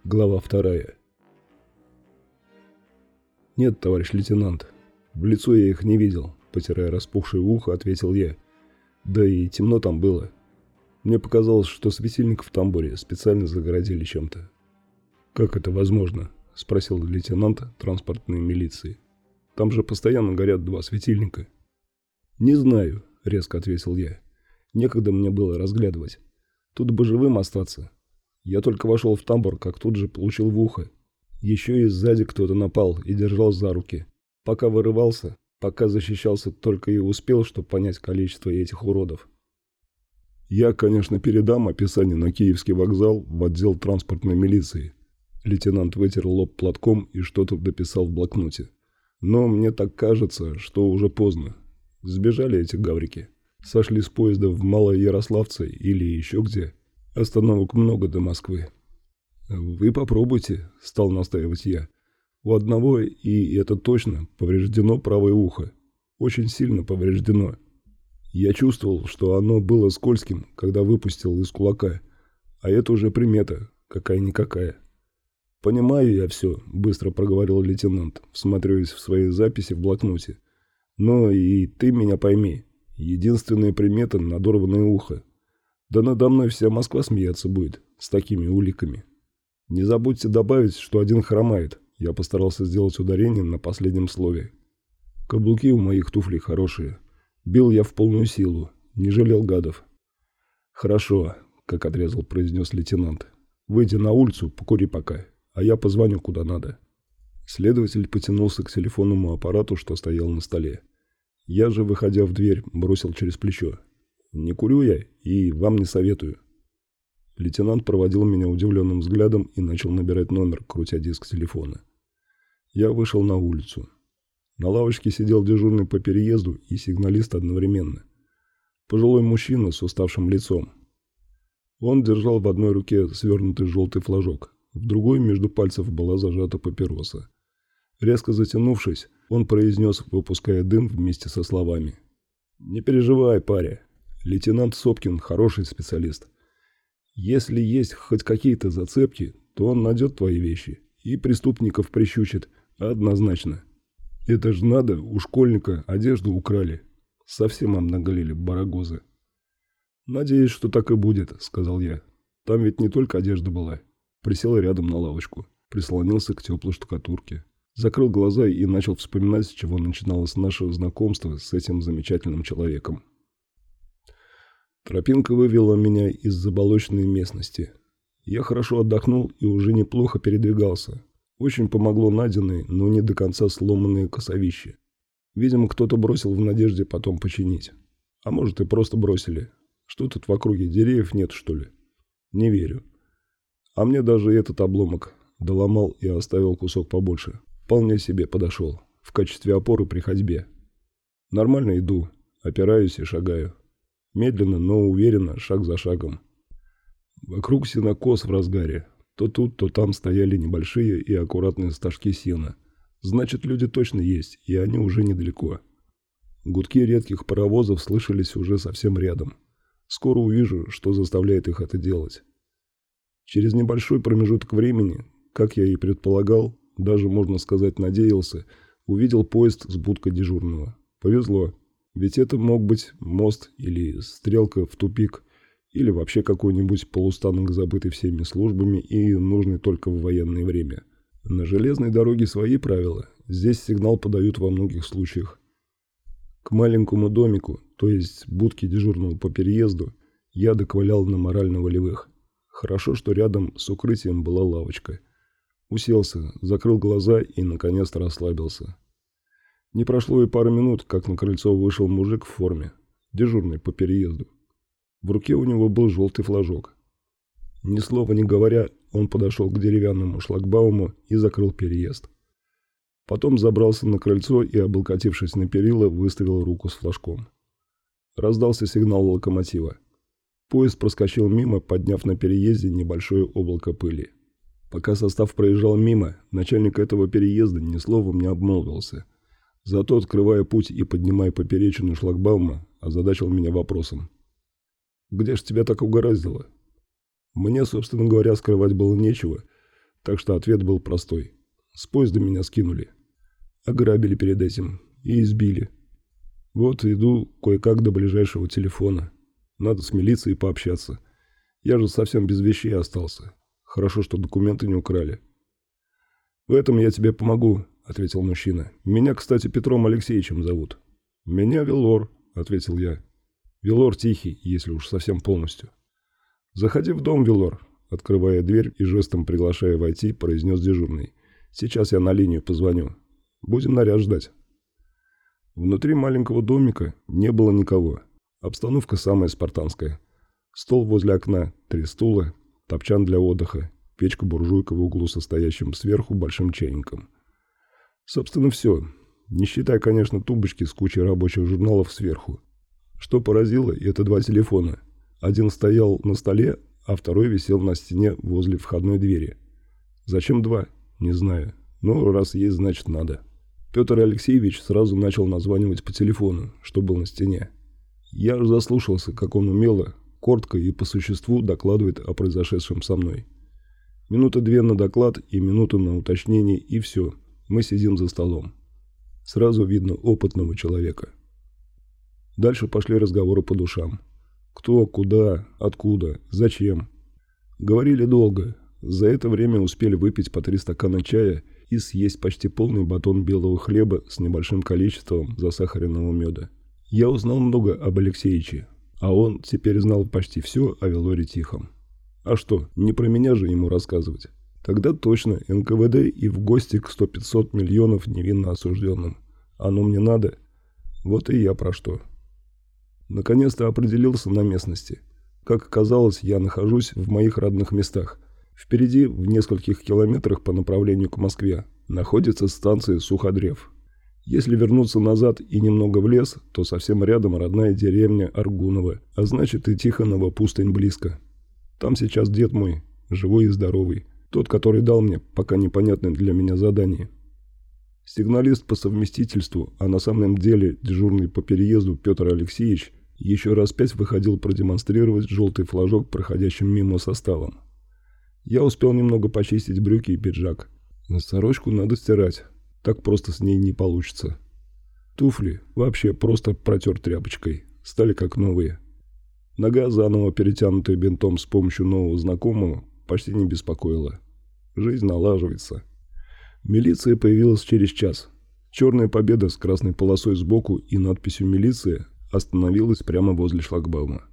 Глава 2. «Нет, товарищ лейтенант, в лицо я их не видел», – потирая распухшее ухо, ответил я. Да и темно там было. Мне показалось, что светильник в тамбуре специально загородили чем-то. «Как это возможно?» – спросил лейтенант транспортной милиции. «Там же постоянно горят 2 светильника». «Не знаю», – резко ответил я. «Некогда мне было разглядывать. Тут бы живым остаться. Я только вошел в тамбур, как тут же получил в ухо. Еще и сзади кто-то напал и держал за руки. Пока вырывался, пока защищался, только и успел, чтобы понять количество этих уродов». «Я, конечно, передам описание на Киевский вокзал в отдел транспортной милиции». Лейтенант вытер лоб платком и что-то дописал в блокноте. «Но мне так кажется, что уже поздно. Сбежали эти гаврики. Сошли с поезда в Малоярославце или еще где. Остановок много до Москвы». «Вы попробуйте», – стал настаивать я. «У одного, и это точно, повреждено правое ухо. Очень сильно повреждено. Я чувствовал, что оно было скользким, когда выпустил из кулака. А это уже примета, какая-никакая». «Понимаю я все», – быстро проговорил лейтенант, всматриваясь в свои записи в блокноте. «Но и ты меня пойми. Единственная примета – надорванное ухо. Да надо мной вся Москва смеяться будет с такими уликами. Не забудьте добавить, что один хромает». Я постарался сделать ударение на последнем слове. «Каблуки у моих туфлей хорошие. Бил я в полную силу, не жалел гадов». «Хорошо», – как отрезал, произнес лейтенант. «Выйди на улицу, покури пока, а я позвоню куда надо». Следователь потянулся к телефонному аппарату, что стоял на столе. Я же, выходя в дверь, бросил через плечо. «Не курю я и вам не советую». Лейтенант проводил меня удивленным взглядом и начал набирать номер, крутя диск телефона. Я вышел на улицу. На лавочке сидел дежурный по переезду и сигналист одновременно. Пожилой мужчина с уставшим лицом. Он держал в одной руке свернутый желтый флажок, в другой между пальцев была зажата папироса. Резко затянувшись, он произнес, выпуская дым вместе со словами: «Не переживай, паря. Лейтенант Сопкин хороший специалист. Если есть хоть какие-то зацепки, то он найдет твои вещи и преступников прищучит однозначно. Это ж надо, у школьника одежду украли. Совсем обнаголели барагозы». «Надеюсь, что так и будет», — сказал я. «Там ведь не только одежда была». Присел рядом на лавочку, прислонился к теплой штукатурке. Закрыл глаза и начал вспоминать, с чего начиналось наше знакомство с этим замечательным человеком. Тропинка вывела меня из заболоченной местности. Я хорошо отдохнул и уже неплохо передвигался. Очень помогло найденное, но не до конца сломанное косовище. Видимо, кто-то бросил в надежде потом починить. А может, и просто бросили. Что тут в округе, деревьев нет, что ли? Не верю. А мне даже этот обломок доломал и оставил кусок побольше. Вполне себе подошел. В качестве опоры при ходьбе. Нормально иду, опираюсь и шагаю. Медленно, но уверенно, шаг за шагом. Вокруг сенокос в разгаре. То тут, то там стояли небольшие и аккуратные стажки сена. Значит, люди точно есть, и они уже недалеко. Гудки редких паровозов слышались уже совсем рядом. Скоро увижу, что заставляет их это делать. Через небольшой промежуток времени, как я и предполагал, даже, можно сказать, надеялся, увидел поезд с будкой дежурного. Повезло. Ведь это мог быть мост или стрелка в тупик, или вообще какой-нибудь полустанок, забытый всеми службами и нужный только в военное время. На железной дороге свои правила. Здесь сигнал подают во многих случаях. К маленькому домику, то есть будке дежурного по переезду, я доковылял на морально-волевых. Хорошо, что рядом с укрытием была лавочка. Уселся, закрыл глаза и наконец-то расслабился. Не прошло и пары минут, как на крыльцо вышел мужик в форме, дежурный по переезду. В руке у него был желтый флажок. Ни слова не говоря, он подошел к деревянному шлагбауму и закрыл переезд. Потом забрался на крыльцо и, облокотившись на перила, выставил руку с флажком. Раздался сигнал локомотива. Поезд проскочил мимо, подняв на переезде небольшое облако пыли. Пока состав проезжал мимо, начальник этого переезда ни словом не обмолвился. Зато, открывая путь и поднимая поперечину шлагбаума, озадачил меня вопросом: «Где ж тебя так угораздило?» Мне, собственно говоря, скрывать было нечего, Так что ответ был простой. С поезда меня скинули. Ограбили перед этим и избили. Вот иду кое-как до ближайшего телефона. Надо с милицией пообщаться. Я же совсем без вещей остался. Хорошо, что документы не украли. «В этом я тебе помогу», — ответил мужчина. «Меня, кстати, Петром Алексеевичем зовут». «Меня Велор», — ответил я. «Велор Тихий, если уж совсем полностью». «Заходи в дом, Велор», — открывая дверь и жестом приглашая войти, произнес дежурный. «Сейчас я на линию позвоню. Будем наряд ждать». Внутри маленького домика не было никого. Обстановка самая спартанская. Стол возле окна, 3 стула, топчан для отдыха, печка-буржуйка в углу со стоящим сверху большим чайником. Собственно, все. Не считая, конечно, тумбочки с кучей рабочих журналов сверху. Что поразило, это 2 телефона. Один стоял на столе, а второй висел на стене возле входной двери. Зачем 2? Не знаю. Но раз есть, значит надо. Петр Алексеевич сразу начал названивать по телефону, что был на стене. Я аж заслушался, как он умело, коротко и по существу докладывает о произошедшем со мной. Минуты 2 на доклад и минуту на уточнение, и все. Мы сидим за столом. Сразу видно опытного человека. Дальше пошли разговоры по душам. Кто, куда, откуда, зачем. Говорили долго. За это время успели выпить по 3 стакана чая и съесть почти полный батон белого хлеба с небольшим количеством засахаренного меда. Я узнал много об Алексеевиче, а он теперь знал почти все о Велоре Тихом. А что, не про меня же ему рассказывать? Тогда точно НКВД и в гости к 100-500 миллионов невинно осужденным. Оно мне надо? Вот и я про что. Наконец-то определился на местности. Как оказалось, я нахожусь в моих родных местах. Впереди, в нескольких километрах по направлению к Москве, находится станция Суходрев. Если вернуться назад и немного в лес, то совсем рядом родная деревня Аргуново, а значит и Тихонова пустынь близко. Там сейчас дед мой, живой и здоровый, тот, который дал мне пока непонятное для меня задание. Сигналист по совместительству, а на самом деле дежурный по переезду Петр Алексеевич, еще раз 5 выходил продемонстрировать желтый флажок проходящим мимо составом. Я успел немного почистить брюки и пиджак. Сорочку надо стирать. Так просто с ней не получится. Туфли вообще просто протер тряпочкой. Стали как новые. Нога, заново перетянутая бинтом с помощью нового знакомого, почти не беспокоила. Жизнь налаживается. Милиция появилась через час. Черная победа с красной полосой сбоку и надписью «Милиция» остановилась прямо возле шлагбаума.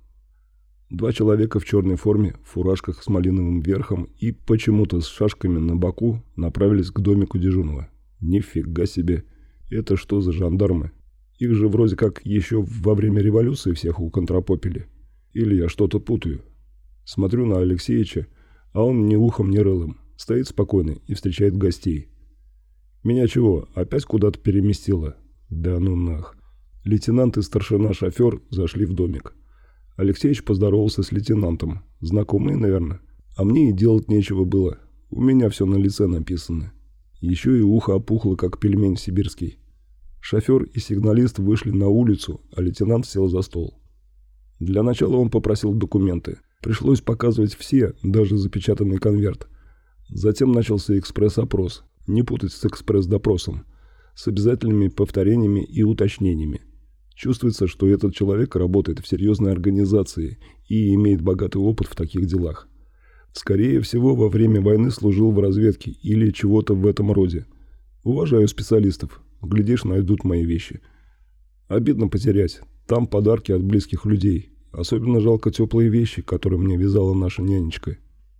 2 человека в черной форме, в фуражках с малиновым верхом и почему-то с шашками на боку направились к домику дежурного. Нифига себе! Это что за жандармы? Их же вроде как еще во время революции всех уконтропопили. Или я что-то путаю? Смотрю на Алексеевича, а он ни ухом, ни рылом. Стоит спокойно и встречает гостей. Меня чего, опять куда-то переместило? Да ну нах. Лейтенант и старшина-шофер зашли в домик. Алексеевич поздоровался с лейтенантом. Знакомые, наверное. А мне и делать нечего было. У меня все на лице написано. Еще и ухо опухло, как пельмень сибирский. Шофер и сигналист вышли на улицу, а лейтенант сел за стол. Для начала он попросил документы. Пришлось показывать все, даже запечатанный конверт. Затем начался экспресс-опрос. Не путать с экспресс-допросом. С обязательными повторениями и уточнениями. Чувствуется, что этот человек работает в серьезной организации и имеет богатый опыт в таких делах. Скорее всего, во время войны служил в разведке или чего-то в этом роде. Уважаю специалистов. Глядишь, найдут мои вещи. Обидно потерять. Там подарки от близких людей. Особенно жалко теплые вещи, которые мне вязала наша нянечка.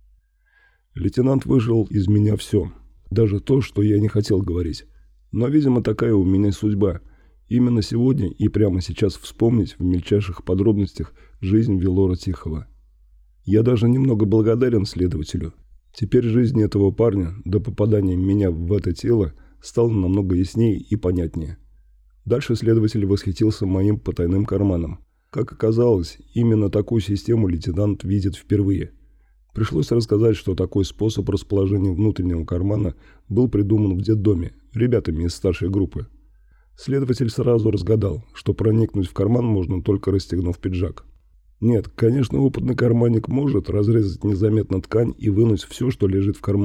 Лейтенант выжил из меня все. Даже то, что я не хотел говорить. Но, видимо, такая у меня судьба. Именно сегодня и прямо сейчас вспомнить в мельчайших подробностях жизнь Велора Тихого. Я даже немного благодарен следователю. Теперь жизнь этого парня до попадания меня в это тело стала намного яснее и понятнее. Дальше следователь восхитился моим потайным карманом. Как оказалось, именно такую систему лейтенант видит впервые. Пришлось рассказать, что такой способ расположения внутреннего кармана был придуман в детдоме ребятами из старшей группы. Следователь сразу разгадал, что проникнуть в карман можно только расстегнув пиджак. Нет, конечно, опытный карманник может разрезать незаметно ткань и вынуть все, что лежит в кармане.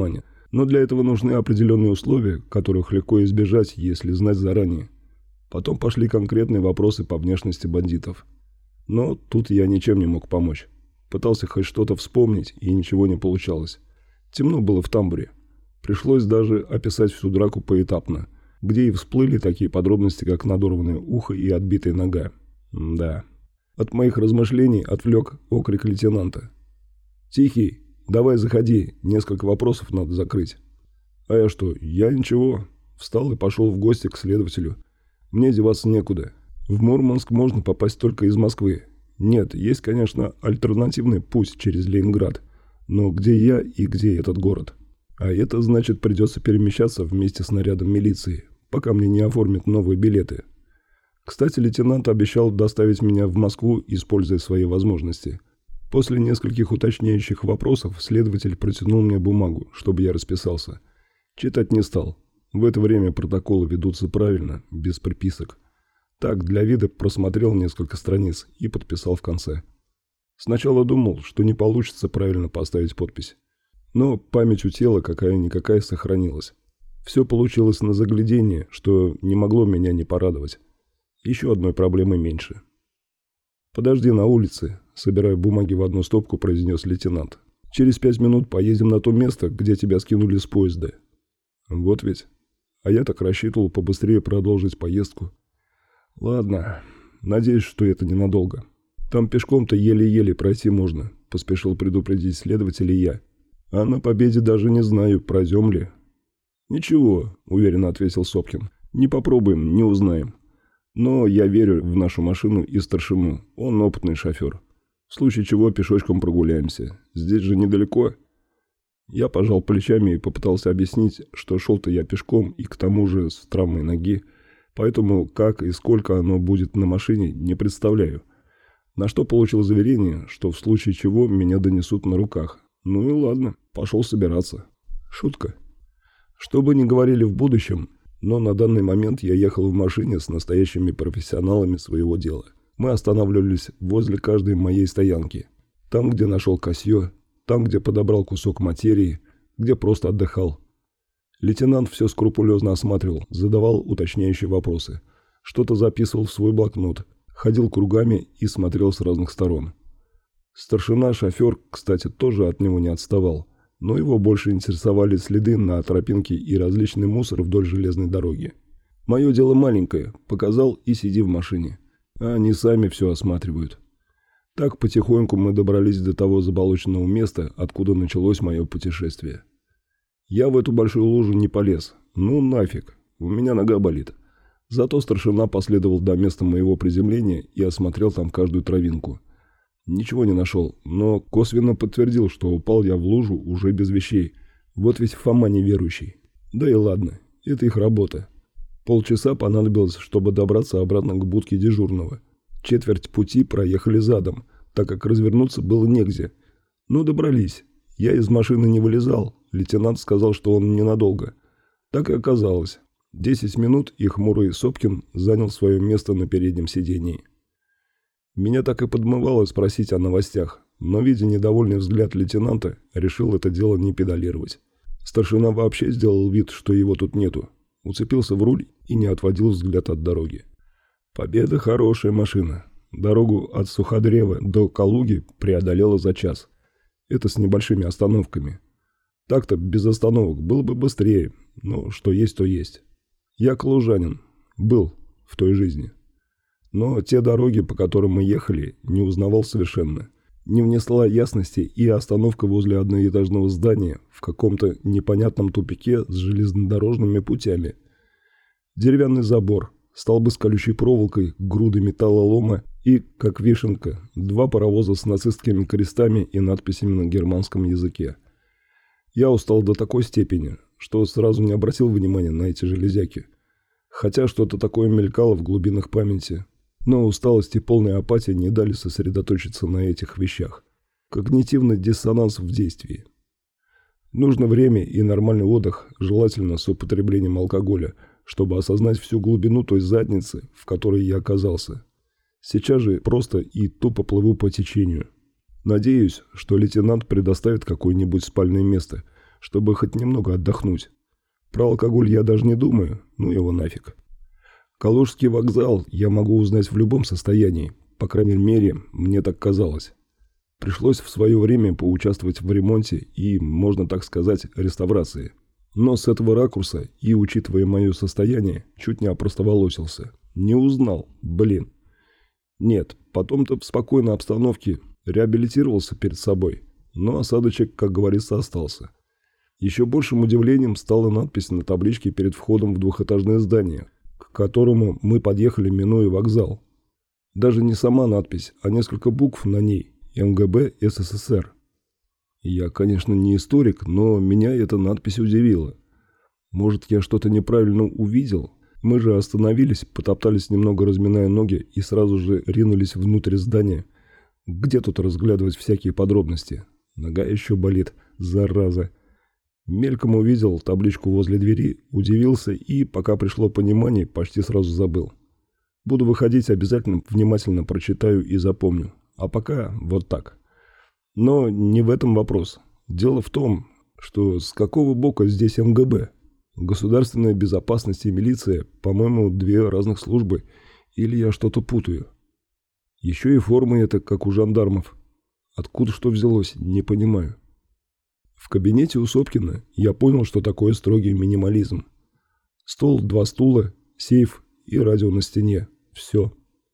Но для этого нужны определенные условия, которых легко избежать, если знать заранее. Потом пошли конкретные вопросы по внешности бандитов. Но тут я ничем не мог помочь. Пытался хоть что-то вспомнить, и ничего не получалось. Темно было в тамбуре. Пришлось даже описать всю драку поэтапно, где и всплыли такие подробности, как надорванное ухо и отбитая нога. Да. От моих размышлений отвлек окрик лейтенанта. «Тихий, давай заходи, несколько вопросов надо закрыть». А я что? Я ничего. Встал и пошел в гости к следователю. Мне деваться некуда. В Мурманск можно попасть только из Москвы. Нет, есть, конечно, альтернативный путь через Ленинград. Но где я и где этот город? А это значит, придется перемещаться вместе с нарядом милиции, пока мне не оформят новые билеты. Кстати, лейтенант обещал доставить меня в Москву, используя свои возможности. После нескольких уточняющих вопросов следователь протянул мне бумагу, чтобы я расписался. Читать не стал. В это время протоколы ведутся правильно, без приписок. Так, для вида просмотрел несколько страниц и подписал в конце. Сначала думал, что не получится правильно поставить подпись. Но память у тела какая-никакая сохранилась. Все получилось на заглядение, что не могло меня не порадовать. Еще одной проблемы меньше. «Подожди на улице», — собирая бумаги в одну стопку, произнес лейтенант. «Через 5 минут поедем на то место, где тебя скинули с поезда». Вот ведь. А я так рассчитывал побыстрее продолжить поездку. Ладно, надеюсь, что это ненадолго. Там пешком-то еле-еле пройти можно, поспешил предупредить следователя я. А на Победе даже не знаю, пройдем ли. Ничего, уверенно ответил Сопкин. Не попробуем, не узнаем. Но я верю в нашу машину и старшину, он опытный шофер. В случае чего пешочком прогуляемся. Здесь же недалеко. Я пожал плечами и попытался объяснить, что шел-то я пешком и к тому же с травмой ноги, поэтому как и сколько оно будет на машине, не представляю. На что получил заверение, что в случае чего меня донесут на руках. Ну и ладно, пошел собираться. Шутка. Что бы ни говорили в будущем, но на данный момент я ехал в машине с настоящими профессионалами своего дела. Мы останавливались возле каждой моей стоянки. Там, где нашел Касьё, там, где подобрал кусок материи, где просто отдыхал. Лейтенант все скрупулезно осматривал, задавал уточняющие вопросы. Что-то записывал в свой блокнот, ходил кругами и смотрел с разных сторон. Старшина-шофер, кстати, тоже от него не отставал, но его больше интересовали следы на тропинке и различный мусор вдоль железной дороги. Мое дело маленькое, показал и сиди в машине. А они сами все осматривают. Так потихоньку мы добрались до того заболоченного места, откуда началось мое путешествие. Я в эту большую лужу не полез. Ну нафиг, у меня нога болит. Зато старшина последовал до места моего приземления и осмотрел там каждую травинку. Ничего не нашел, но косвенно подтвердил, что упал я в лужу уже без вещей. Вот ведь Фома неверующий. Да и ладно, это их работа. Полчаса понадобилось, чтобы добраться обратно к будке дежурного. Четверть пути проехали задом, так как развернуться было негде. Но добрались. Я из машины не вылезал. Лейтенант сказал, что он ненадолго. Так и оказалось. 10 минут и хмурый Сопкин занял свое место на переднем сидении. Меня так и подмывало спросить о новостях, но, видя недовольный взгляд лейтенанта, решил это дело не педалировать. Старшина вообще сделал вид, что его тут нету. Уцепился в руль и не отводил взгляд от дороги. Победа хорошая машина. Дорогу от Суходрева до Калуги преодолела за час. Это с небольшими остановками. Так-то без остановок было бы быстрее, но что есть, то есть. Я калужанин. Был в той жизни. Но те дороги, по которым мы ехали, не узнавал совершенно. Не внесла ясности и остановка возле одноэтажного здания в каком-то непонятном тупике с железнодорожными путями. Деревянный забор, столбы с колючей проволокой, груды металлолома и, как вишенка, 2 паровоза с нацистскими крестами и надписями на германском языке. Я устал до такой степени, что сразу не обратил внимания на эти железяки. Хотя что-то такое мелькало в глубинах памяти. Но усталость и полная апатия не дали сосредоточиться на этих вещах. Когнитивный диссонанс в действии. Нужно время и нормальный отдых, желательно с употреблением алкоголя, чтобы осознать всю глубину той задницы, в которой я оказался. Сейчас же просто и тупо плыву по течению. Надеюсь, что лейтенант предоставит какое-нибудь спальное место, чтобы хоть немного отдохнуть. Про алкоголь я даже не думаю, ну его нафиг. Калужский вокзал я могу узнать в любом состоянии, по крайней мере, мне так казалось. Пришлось в свое время поучаствовать в ремонте и, можно так сказать, реставрации. Но с этого ракурса и, учитывая мое состояние, чуть не опростоволосился. Не узнал, блин. Нет, потом-то в спокойной обстановке реабилитировался перед собой, но осадочек, как говорится, остался. Еще большим удивлением стала надпись на табличке перед входом в двухэтажное здание, к которому мы подъехали, минуя вокзал. Даже не сама надпись, а несколько букв на ней «МГБ СССР». Я, конечно, не историк, но меня эта надпись удивила. Может, я что-то неправильно увидел? Мы же остановились, потоптались немного, разминая ноги, и сразу же ринулись внутрь здания. Где тут разглядывать всякие подробности? Нога еще болит, зараза. Мельком увидел табличку возле двери, удивился и, пока пришло понимание, почти сразу забыл. Буду выходить, обязательно внимательно прочитаю и запомню. А пока вот так. Но не в этом вопрос. Дело в том, что с какого бока здесь МГБ? Государственная безопасность и милиция, по-моему, две разных службы. Или я что-то путаю? Еще и формы это, как у жандармов. Откуда что взялось, не понимаю. В кабинете у Сопкина я понял, что такое строгий минимализм. Стол, 2 стула, сейф и радио на стене. Все.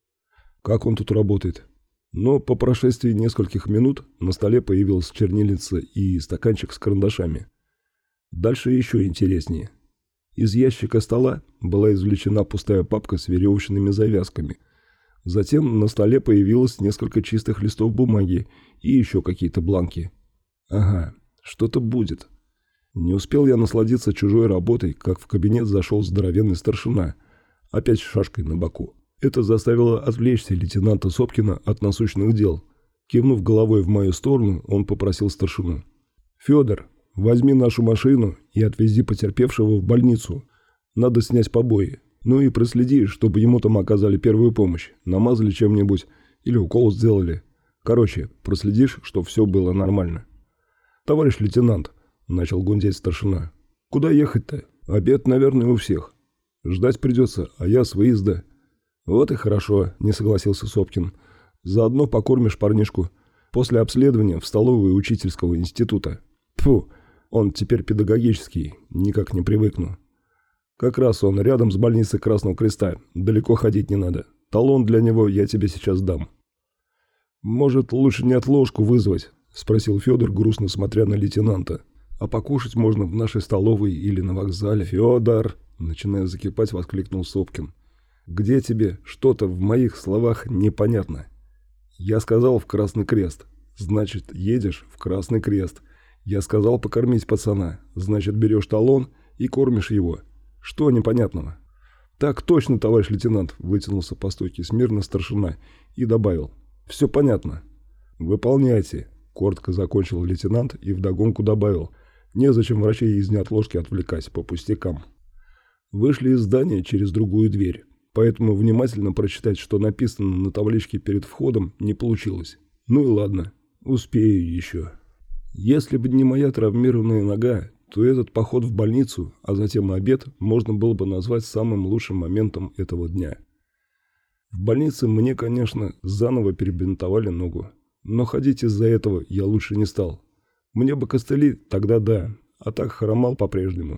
Как он тут работает? Но по прошествии нескольких минут на столе появилась чернильница и стаканчик с карандашами. Дальше еще интереснее. Из ящика стола была извлечена пустая папка с веревочными завязками. Затем на столе появилось несколько чистых листов бумаги и еще какие-то бланки. Ага, что-то будет. Не успел я насладиться чужой работой, как в кабинет зашел здоровенный старшина, опять с шашкой на боку. Это заставило отвлечься лейтенанта Сопкина от насущных дел. Кивнув головой в мою сторону, он попросил старшину: «Федор, возьми нашу машину и отвези потерпевшего в больницу. Надо снять побои. Ну и проследи, чтобы ему там оказали первую помощь, намазали чем-нибудь или укол сделали. Короче, проследишь, что все было нормально». «Товарищ лейтенант», — начал гундеть старшина, — «куда ехать-то? Обед, наверное, у всех. Ждать придется, а я с выезда». «Вот и хорошо», — не согласился Сопкин. «Заодно покормишь парнишку. После обследования в столовой учительского института. Тьфу, он теперь педагогический, никак не привыкну. Как раз он рядом с больницей Красного Креста, далеко ходить не надо. Талон для него я тебе сейчас дам». «Может, лучше не отложку вызвать?» — спросил Федор, грустно смотря на лейтенанта. «А покушать можно в нашей столовой или на вокзале». «Федор!» — начиная закипать, воскликнул Сопкин. «Где тебе что-то в моих словах непонятно? Я сказал в Красный Крест, значит, едешь в Красный Крест. Я сказал покормить пацана, значит, берешь талон и кормишь его. Что непонятного?» «Так точно, товарищ лейтенант», — вытянулся по стойке смирно старшина и добавил: «все понятно». «Выполняйте», — коротко закончил лейтенант и вдогонку добавил: «незачем врачей из неотложки отвлекать по пустякам». Вышли из здания через другую дверь. Поэтому внимательно прочитать, что написано на табличке перед входом, не получилось. Ну и ладно, успею еще. Если бы не моя травмированная нога, то этот поход в больницу, а затем обед, можно было бы назвать самым лучшим моментом этого дня. В больнице мне, конечно, заново перебинтовали ногу, но ходить из-за этого я лучше не стал. Мне бы костыли, тогда да, а так хромал по-прежнему.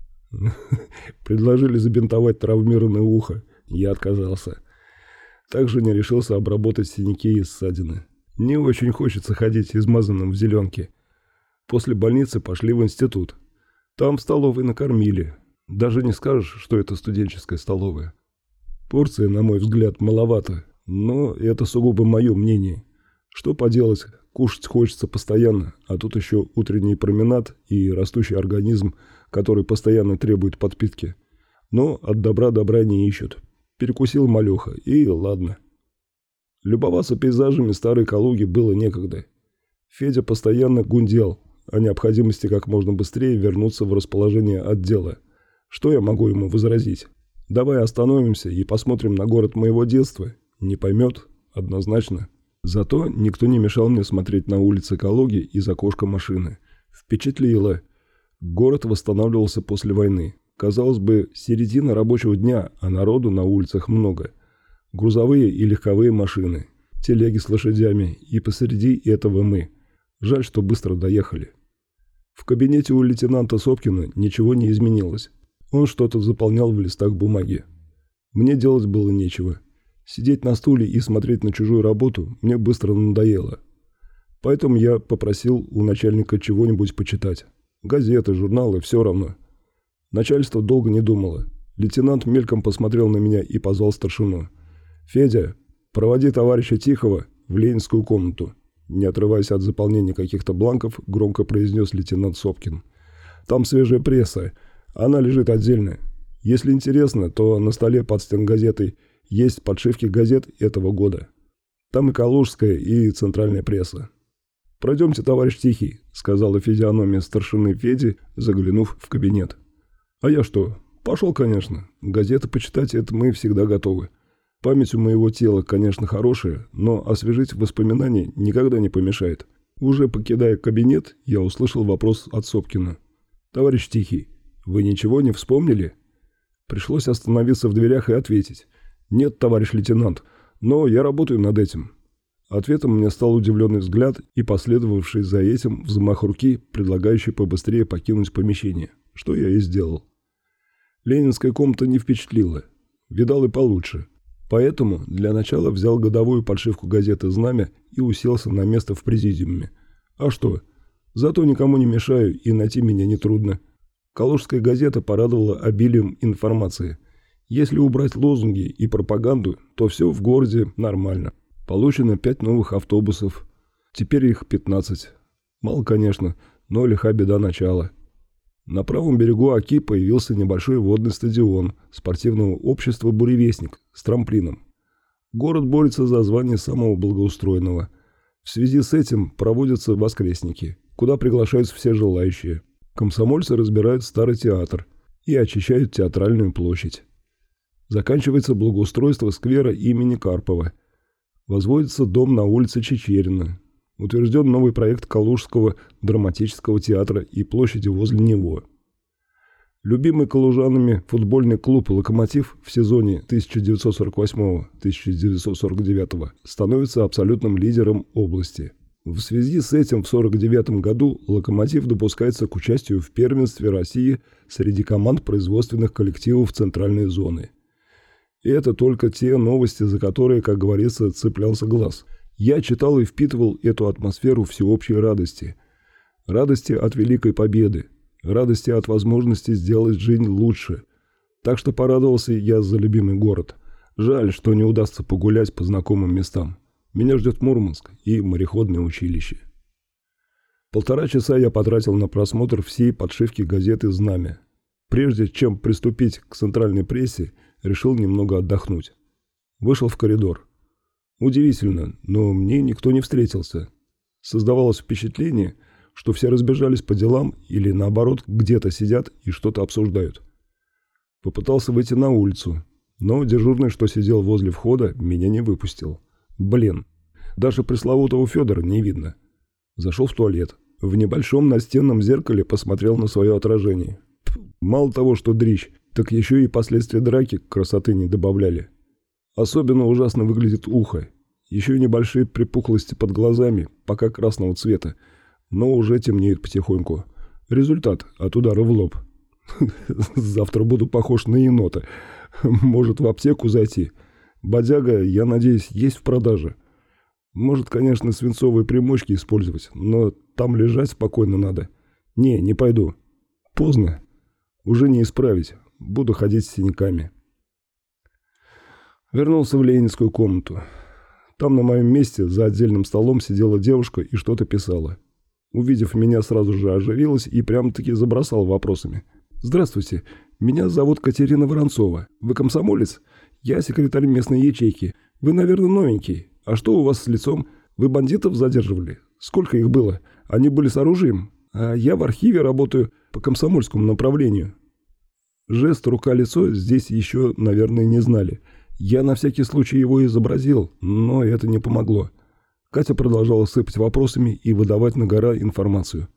Предложили забинтовать травмированное ухо. Я отказался. Также не решился обработать синяки и ссадины. Не очень хочется ходить измазанным в зеленке. После больницы пошли в институт. Там в столовой накормили. Даже не скажешь, что это студенческая столовая. Порции, на мой взгляд, маловато, но это сугубо мое мнение. Что поделать, кушать хочется постоянно, а тут еще утренний променад и растущий организм, который постоянно требует подпитки. Но от добра добра не ищут. Перекусил малеха, и ладно. Любоваться пейзажами старой Калуги было некогда. Федя постоянно гундел о необходимости как можно быстрее вернуться в расположение отдела. Что я могу ему возразить? Давай остановимся и посмотрим на город моего детства. Не поймет, однозначно. Зато никто не мешал мне смотреть на улицы Калуги из окошка машины. Впечатлило. Город восстанавливался после войны. Казалось бы, середина рабочего дня, а народу на улицах много. Грузовые и легковые машины, телеги с лошадями, и посреди этого мы. Жаль, что быстро доехали. В кабинете у лейтенанта Сопкина ничего не изменилось. Он что-то заполнял в листах бумаги. Мне делать было нечего. Сидеть на стуле и смотреть на чужую работу мне быстро надоело. Поэтому я попросил у начальника чего-нибудь почитать. Газеты, журналы, все равно. Начальство долго не думало. Лейтенант мельком посмотрел на меня и позвал старшину. «Федя, проводи товарища Тихого в ленинскую комнату». Не отрываясь от заполнения каких-то бланков, громко произнес лейтенант Сопкин. «Там свежая пресса. Она лежит отдельно. Если интересно, то на столе под стенгазетой есть подшивки газет этого года. Там и калужская, и центральная пресса». «Пройдемте, товарищ Тихий», — сказала физиономия старшины Феди, заглянув в кабинет. «А я что? Пошел, конечно. Газеты почитать — это мы всегда готовы. Память у моего тела, конечно, хорошая, но освежить воспоминания никогда не помешает». Уже покидая кабинет, я услышал вопрос от Сопкина. «Товарищ Тихий, вы ничего не вспомнили?» Пришлось остановиться в дверях и ответить. «Нет, товарищ лейтенант, но я работаю над этим». Ответом мне стал удивленный взгляд и последовавший за этим взмах руки, предлагающий побыстрее покинуть помещение, что я и сделал. Ленинская комната не впечатлила. Видал и получше. Поэтому для начала взял годовую подшивку газеты «Знамя» и уселся на место в президиуме. А что? Зато никому не мешаю и найти меня нетрудно. Калужская газета порадовала обилием информации. Если убрать лозунги и пропаганду, то все в городе нормально. Получено 5 новых автобусов. Теперь их 15. Мало, конечно, но лиха беда начала. На правом берегу Оки появился небольшой водный стадион спортивного общества «Буревестник» с трамплином. Город борется за звание самого благоустроенного. В связи с этим проводятся воскресники, куда приглашаются все желающие. Комсомольцы разбирают старый театр и очищают театральную площадь. Заканчивается благоустройство сквера имени Карпова. Возводится дом на улице Чичерина. Утвержден новый проект Калужского драматического театра и площади возле него. Любимый калужанами футбольный клуб «Локомотив» в сезоне 1948-1949 становится абсолютным лидером области. В связи с этим в 1949 году «Локомотив» допускается к участию в первенстве России среди команд производственных коллективов центральной зоны. И это только те новости, за которые, как говорится, цеплялся глаз. Я читал и впитывал эту атмосферу всеобщей радости. Радости от великой победы. Радости от возможности сделать жизнь лучше. Так что порадовался я за любимый город. Жаль, что не удастся погулять по знакомым местам. Меня ждет Мурманск и мореходное училище. 1,5 часа я потратил на просмотр всей подшивки газеты «Знамя». Прежде чем приступить к центральной прессе, решил немного отдохнуть. Вышел в коридор. Удивительно, но мне никто не встретился. Создавалось впечатление, что все разбежались по делам или, наоборот, где-то сидят и что-то обсуждают. Попытался выйти на улицу, но дежурный, что сидел возле входа, меня не выпустил. Блин, даже пресловутого Федора не видно. Зашел в туалет. В небольшом настенном зеркале посмотрел на свое отражение. Мало того, что дрищ, так еще и последствия драки красоты не добавляли. Особенно ужасно выглядит ухо. Еще небольшие припухлости под глазами, пока красного цвета, но уже темнеют потихоньку. Результат от удара в лоб. Завтра буду похож на енота. Может, в аптеку зайти. Бодяга, я надеюсь, есть в продаже. Может, конечно, свинцовые примочки использовать, но там лежать спокойно надо. Не пойду. Поздно. Уже не исправить. Буду ходить с синяками. Вернулся в ленинскую комнату. Там на моем месте за отдельным столом сидела девушка и что-то писала. Увидев меня, сразу же оживилась и прям-таки забросала вопросами. «Здравствуйте, меня зовут Катерина Воронцова. Вы комсомолец? Я секретарь местной ячейки. Вы, наверное, новенький. А что у вас с лицом? Вы бандитов задерживали? Сколько их было? Они были с оружием? А я в архиве работаю по комсомольскому направлению». Жест рука-лицо здесь еще, наверное, не знали. Я на всякий случай его изобразил, но это не помогло. Катя продолжала сыпать вопросами и выдавать на гора информацию.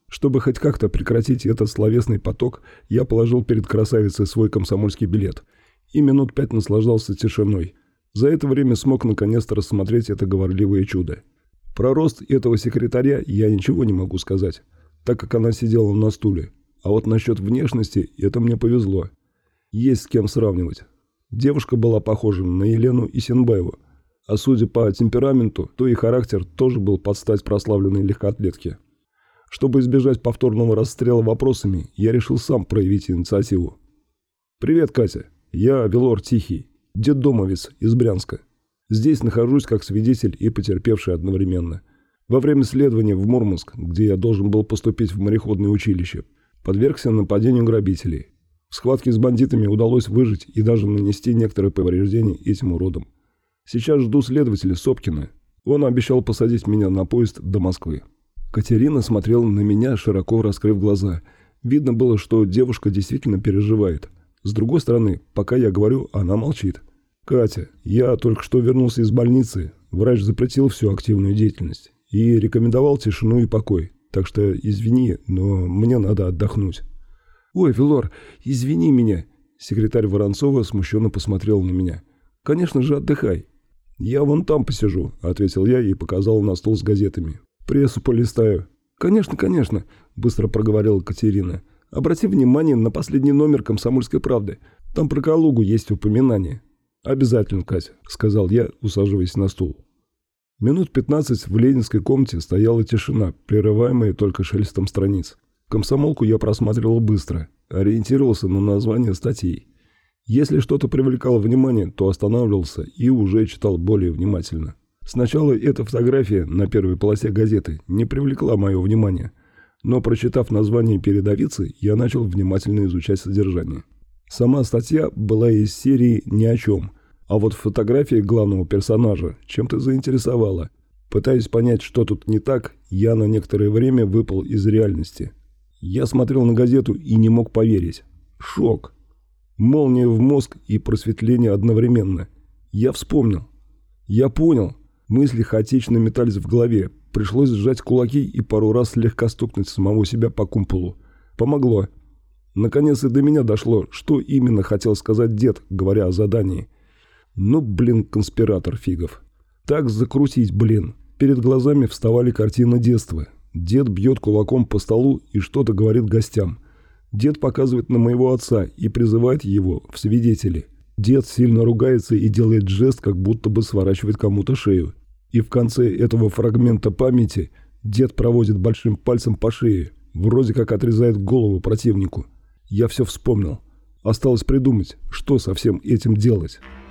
Чтобы хоть как-то прекратить этот словесный поток, я положил перед красавицей свой комсомольский билет и минут 5 наслаждался тишиной. За это время смог наконец-то рассмотреть это говорливое чудо. Про рост этого секретаря я ничего не могу сказать, так как она сидела на стуле. А вот насчет внешности это мне повезло. Есть с кем сравнивать. Девушка была похожа на Елену Исенбаеву, а судя по темпераменту, то и характер тоже был под стать прославленной легкоатлетке. Чтобы избежать повторного расстрела вопросами, я решил сам проявить инициативу. «Привет, Катя. Я Велор Тихий, детдомовец из Брянска. Здесь нахожусь как свидетель и потерпевший одновременно. Во время следования в Мурманск, где я должен был поступить в мореходное училище, подвергся нападению грабителей. В схватке с бандитами удалось выжить и даже нанести некоторые повреждения этим уродам. Сейчас жду следователя Сопкина. Он обещал посадить меня на поезд до Москвы». Катерина смотрела на меня, широко раскрыв глаза. Видно было, что девушка действительно переживает. С другой стороны, пока я говорю, она молчит. «Катя, я только что вернулся из больницы. Врач запретил всю активную деятельность и рекомендовал тишину и покой. Так что извини, но мне надо отдохнуть». «Ой, Велор, извини меня». Секретарь Воронцова смущенно посмотрел на меня. «Конечно же, отдыхай». «Я вон там посижу», — ответил я и показал на стол с газетами. «Прессу полистаю». «Конечно, конечно», — быстро проговорила Катерина. «Обрати внимание на последний номер «Комсомольской правды». Там про Калугу есть упоминание». «Обязательно, Катя», — сказал я, усаживаясь на стул. Минут 15 в ленинской комнате стояла тишина, прерываемая только шелестом страниц. Комсомолку я просматривал быстро, ориентировался на названия статей. Если что-то привлекало внимание, то останавливался и уже читал более внимательно. Сначала эта фотография на первой полосе газеты не привлекла мое внимание, но, прочитав название передовицы, я начал внимательно изучать содержание. Сама статья была из серии «Ни о чем», а вот фотография главного персонажа чем-то заинтересовала. Пытаясь понять, что тут не так, я на некоторое время выпал из реальности. Я смотрел на газету и не мог поверить. Шок. Молния в мозг и просветление одновременно. Я вспомнил. Я понял. Мысли хаотично метались в голове. Пришлось сжать кулаки и пару раз слегка стукнуть самого себя по кумполу. Помогло. Наконец и до меня дошло, что именно хотел сказать дед, говоря о задании. Ну, блин, конспиратор фигов. Так закрутить, блин. Перед глазами вставали картины детства. Дед бьет кулаком по столу и что-то говорит гостям. Дед показывает на моего отца и призывает его в свидетели. Дед сильно ругается и делает жест, как будто бы сворачивает кому-то шею. И в конце этого фрагмента памяти дед проводит большим пальцем по шее, вроде как отрезает голову противнику. Я все вспомнил. Осталось придумать, что со всем этим делать.